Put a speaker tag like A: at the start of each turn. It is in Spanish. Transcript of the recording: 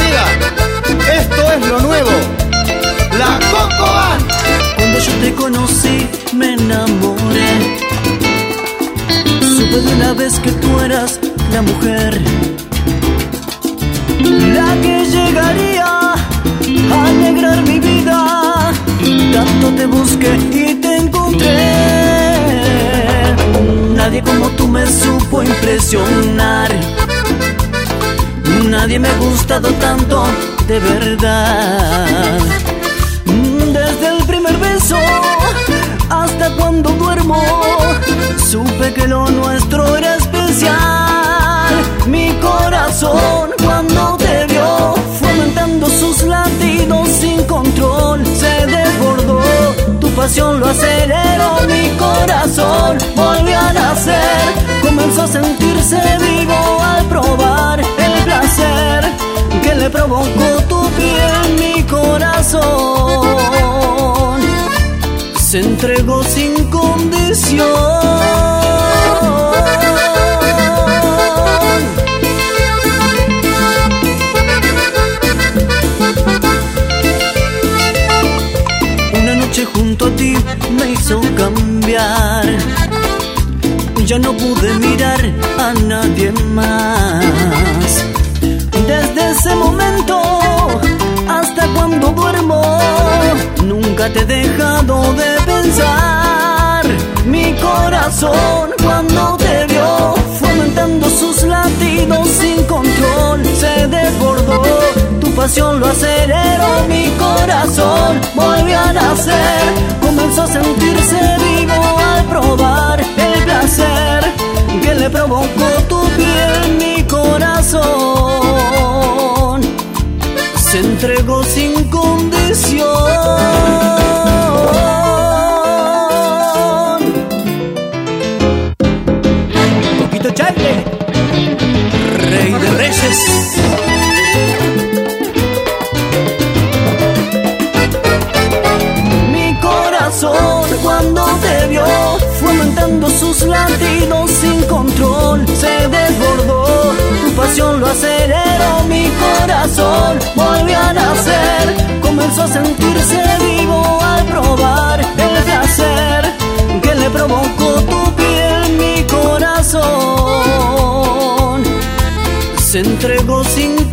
A: amiga, esto es lo nuevo, la Coco Band.
B: Cuando yo te conocí me enamoré, supe de una vez que tú eras la mujer, la que llegaría a alegrar mi vida. Tanto te busqué y te encontré. Nadie como tú me supo impresionar, nadie me ha gustado tanto de verdad. Desde el primer beso hasta cuando duermo, supe que lo nuestro era especial. Mi corazón cuando te vio fue aumentando sus latidos sin control, se desbordó, tu pasión lo aceleró. Mi corazón volvió a nacer, comenzó a sentirse vivo al probar el placer que le provocó tu piel. Mi corazón se entregó sin condición. Una noche junto a ti me hizo cambiar, ya no pude mirar a nadie más. Desde ese momento hasta cuando duermo, nunca te he dejado de pensar. Mi corazón cuando te vio fue aumentando sus latidos sin control, se desbordó, tu pasión lo aceleró. Mi corazón volvió a nacer, comenzó a sentirse vivo al probar el placer que le provocó tu piel. Mi corazón se entregó sin condición. Poquito Charlie, rey de reyes. Mi corazón cuando te vio fue aumentando sus latidos sin control, se desbordó, tu pasión lo aceleró. Mi corazón volvió a nacer, comenzó a sentirse vivo al probar el placer que le provocó tu piel. Mi corazón se entregó sin